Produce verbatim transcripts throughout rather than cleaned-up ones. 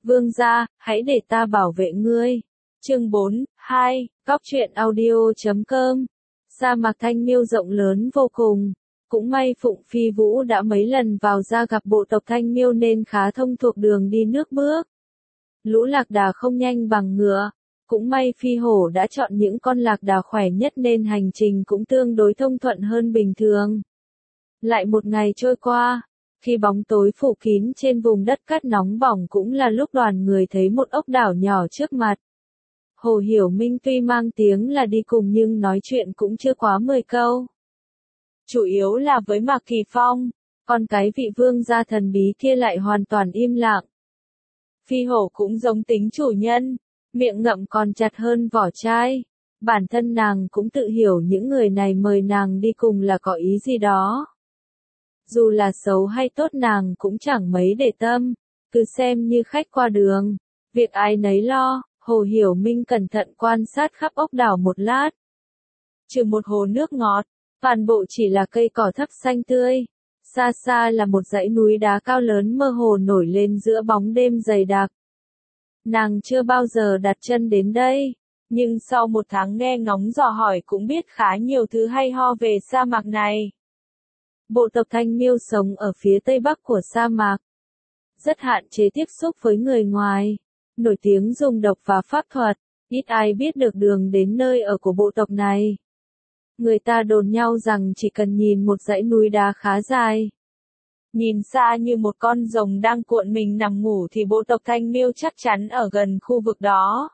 Vương gia, hãy để ta bảo vệ ngươi. Chương bốn, hai, Góc truyện audio chấm com. Sa mạc Thanh Miêu rộng lớn vô cùng. Cũng may Phụng Phi Vũ đã mấy lần vào ra gặp bộ tộc Thanh Miêu nên khá thông thuộc đường đi nước bước. Lũ lạc đà không nhanh bằng ngựa. Cũng may Phi Hổ đã chọn những con lạc đà khỏe nhất nên hành trình cũng tương đối thông thuận hơn bình thường. Lại một ngày trôi qua. Khi bóng tối phủ kín trên vùng đất cát nóng bỏng cũng là lúc đoàn người thấy một ốc đảo nhỏ trước mặt. Hồ Hiểu Minh tuy mang tiếng là đi cùng nhưng nói chuyện cũng chưa quá mười câu. Chủ yếu là với Mạc Kỳ Phong, còn cái vị vương gia thần bí kia lại hoàn toàn im lặng. Phi Hổ cũng giống tính chủ nhân, miệng ngậm còn chặt hơn vỏ chai. Bản thân nàng cũng tự hiểu những người này mời nàng đi cùng là có ý gì đó. Dù là xấu hay tốt nàng cũng chẳng mấy để tâm, cứ xem như khách qua đường, việc ai nấy lo. Hồ Hiểu Minh cẩn thận quan sát khắp ốc đảo một lát. Trừ một hồ nước ngọt, toàn bộ chỉ là cây cỏ thấp xanh tươi. Xa xa là một dãy núi đá cao lớn mơ hồ nổi lên giữa bóng đêm dày đặc. Nàng chưa bao giờ đặt chân đến đây, nhưng sau một tháng nghe ngóng dò hỏi cũng biết khá nhiều thứ hay ho về sa mạc này. Bộ tộc Thanh Miêu sống ở phía tây bắc của sa mạc, rất hạn chế tiếp xúc với người ngoài. Nổi tiếng dùng độc và pháp thuật, ít ai biết được đường đến nơi ở của bộ tộc này. Người ta đồn nhau rằng chỉ cần nhìn một dãy núi đá khá dài, nhìn xa như một con rồng đang cuộn mình nằm ngủ thì bộ tộc Thanh Miêu chắc chắn ở gần khu vực đó.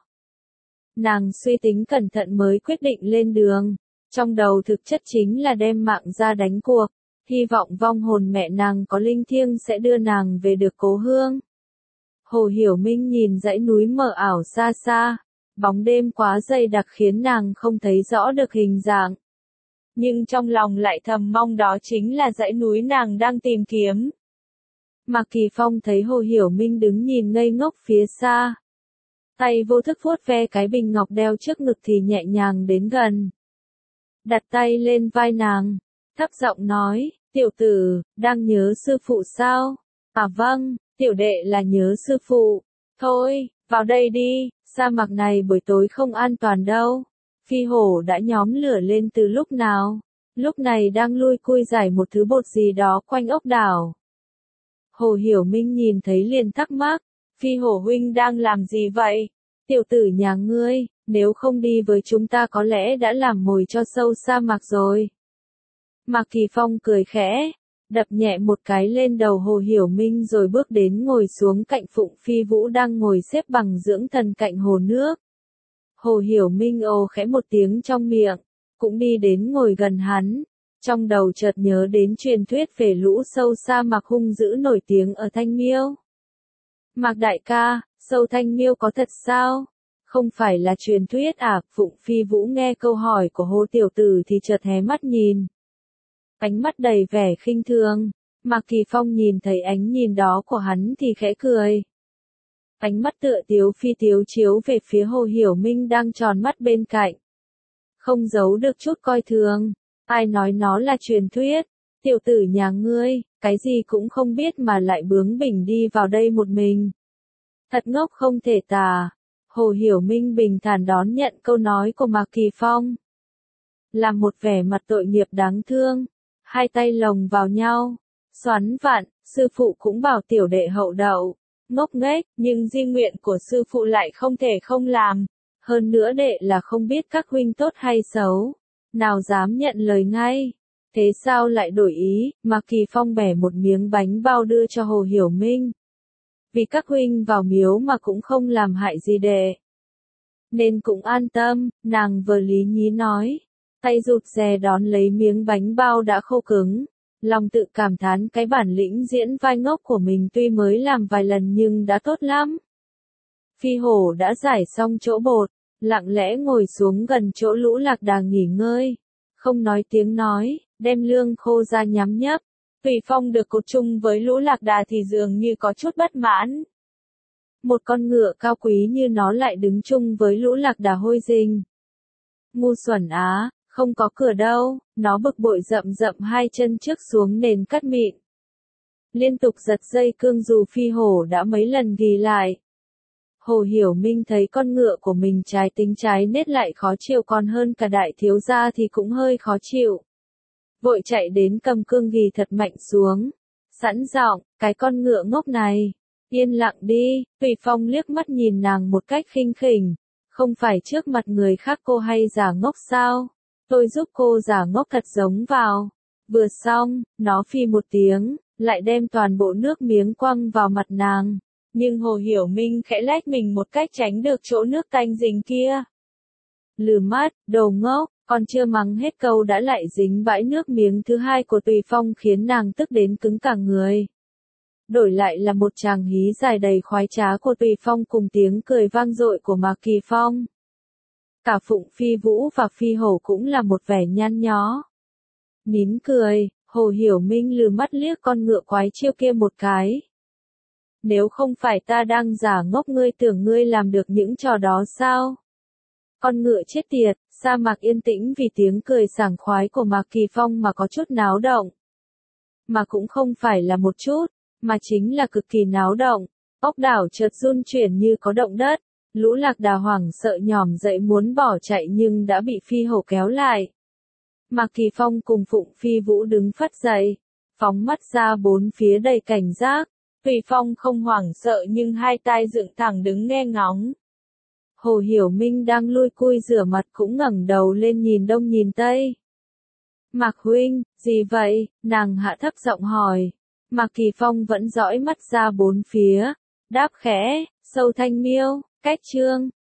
Nàng suy tính cẩn thận mới quyết định lên đường, trong đầu thực chất chính là đem mạng ra đánh cuộc, hy vọng vong hồn mẹ nàng có linh thiêng sẽ đưa nàng về được cố hương. Hồ Hiểu Minh nhìn dãy núi mờ ảo xa xa, bóng đêm quá dày đặc khiến nàng không thấy rõ được hình dạng. Nhưng trong lòng lại thầm mong đó chính là dãy núi nàng đang tìm kiếm. Mạc Kỳ Phong thấy Hồ Hiểu Minh đứng nhìn ngây ngốc phía xa. Tay vô thức vuốt ve cái bình ngọc đeo trước ngực thì nhẹ nhàng đến gần. Đặt tay lên vai nàng, thấp giọng nói, tiểu tử, đang nhớ sư phụ sao? À vâng. Tiểu đệ là nhớ sư phụ. Thôi, vào đây đi, sa mạc này buổi tối không an toàn đâu. Phi Hổ đã nhóm lửa lên từ lúc nào? Lúc này đang lui cui giải một thứ bột gì đó quanh ốc đảo. Hồ Hiểu Minh nhìn thấy liền thắc mắc, Phi Hổ huynh đang làm gì vậy? Tiểu tử nhà ngươi, nếu không đi với chúng ta có lẽ đã làm mồi cho sâu sa mạc rồi. Mạc Kỳ Phong cười khẽ, đập nhẹ một cái lên đầu Hồ Hiểu Minh rồi bước đến ngồi xuống cạnh Phụng Phi Vũ đang ngồi xếp bằng dưỡng thần cạnh hồ nước. Hồ Hiểu Minh ồ khẽ một tiếng trong miệng, cũng đi đến ngồi gần hắn, trong đầu chợt nhớ đến truyền thuyết về lũ sâu sa mạc hung dữ nổi tiếng ở Thanh Miêu. Mạc đại ca, sâu Thanh Miêu có thật sao? Không phải là truyền thuyết à? Phụng Phi Vũ nghe câu hỏi của Hồ tiểu tử thì chợt hé mắt nhìn. Ánh mắt đầy vẻ khinh thường, Mạc Kỳ Phong nhìn thấy ánh nhìn đó của hắn thì khẽ cười. Ánh mắt tựa tiếu phi tiếu chiếu về phía Hồ Hiểu Minh đang tròn mắt bên cạnh. Không giấu được chút coi thường, ai nói nó là truyền thuyết, tiểu tử nhà ngươi, cái gì cũng không biết mà lại bướng bỉnh đi vào đây một mình. Thật ngốc không thể tả. Hồ Hiểu Minh bình thản đón nhận câu nói của Mạc Kỳ Phong. Làm một vẻ mặt tội nghiệp đáng thương. Hai tay lồng vào nhau, xoắn vặn, sư phụ cũng bảo tiểu đệ hậu đậu, ngốc nghếch, nhưng di nguyện của sư phụ lại không thể không làm. Hơn nữa đệ là không biết các huynh tốt hay xấu, nào dám nhận lời ngay. Thế sao lại đổi ý? Mạc Kỳ Phong bẻ một miếng bánh bao đưa cho Hồ Hiểu Minh. Vì các huynh vào miếu mà cũng không làm hại gì đệ, nên cũng an tâm, nàng vừa lý nhí nói. Tay rụt rè đón lấy miếng bánh bao đã khô cứng, lòng tự cảm thán cái bản lĩnh diễn vai ngốc của mình tuy mới làm vài lần nhưng đã tốt lắm. Phi Hổ đã giải xong chỗ bột, lặng lẽ ngồi xuống gần chỗ lũ lạc đà nghỉ ngơi, không nói tiếng nói, đem lương khô ra nhắm nhấp. Tùy Phong được cột chung với lũ lạc đà thì dường như có chút bất mãn. Một con ngựa cao quý như nó lại đứng chung với lũ lạc đà hôi rình. Ngu xuẩn á! Không có cửa đâu, nó bực bội dậm dậm hai chân trước xuống nền cát mịn. Liên tục giật dây cương dù Phi Hổ đã mấy lần ghi lại, Hồ Hiểu Minh thấy con ngựa của mình trái tính trái nết lại khó chịu còn hơn cả đại thiếu gia thì cũng hơi khó chịu. Vội chạy đến cầm cương ghi thật mạnh xuống. Sẵn giọng, cái con ngựa ngốc này. Yên lặng đi, Tùy Phong liếc mắt nhìn nàng một cách khinh khỉnh. Không phải trước mặt người khác cô hay giả ngốc sao? Tôi giúp cô giả ngốc thật giống vào. Vừa xong, nó phi một tiếng, lại đem toàn bộ nước miếng quăng vào mặt nàng. Nhưng Hồ Hiểu Minh khẽ lách mình một cách tránh được chỗ nước tanh dính kia. Lừ mắt, đồ ngốc, còn chưa mắng hết câu đã lại dính bãi nước miếng thứ hai của Tùy Phong khiến nàng tức đến cứng cả người. Đổi lại là một tràng hí dài đầy khoái trá của Tùy Phong cùng tiếng cười vang dội của Mạc Kỳ Phong. Cả Phụng Phi Vũ và Phi Hổ cũng là một vẻ nhăn nhó. Nín cười, Hồ Hiểu Minh lừ mắt liếc con ngựa quái chiêu kia một cái. Nếu không phải ta đang giả ngốc ngươi tưởng ngươi làm được những trò đó sao? Con ngựa chết tiệt, sa mạc yên tĩnh vì tiếng cười sảng khoái của Mạc Kỳ Phong mà có chút náo động. Mà cũng không phải là một chút, mà chính là cực kỳ náo động. Ốc đảo chợt run chuyển như có động đất. Lũ lạc đà hoảng sợ nhỏm dậy muốn bỏ chạy nhưng đã bị Phi Hổ kéo lại. Mạc Kỳ Phong cùng Phụng Phi Vũ đứng phắt dậy, phóng mắt ra bốn phía đầy cảnh giác. Tùy Phong không hoảng sợ nhưng hai tai dựng thẳng đứng nghe ngóng. Hồ Hiểu Minh đang lui cui rửa mặt cũng ngẩng đầu lên nhìn đông nhìn tây. Mạc huynh, gì vậy? Nàng hạ thấp giọng hỏi. Mạc Kỳ Phong vẫn dõi mắt ra bốn phía, đáp khẽ, Sâu Thanh Miêu, cách chương.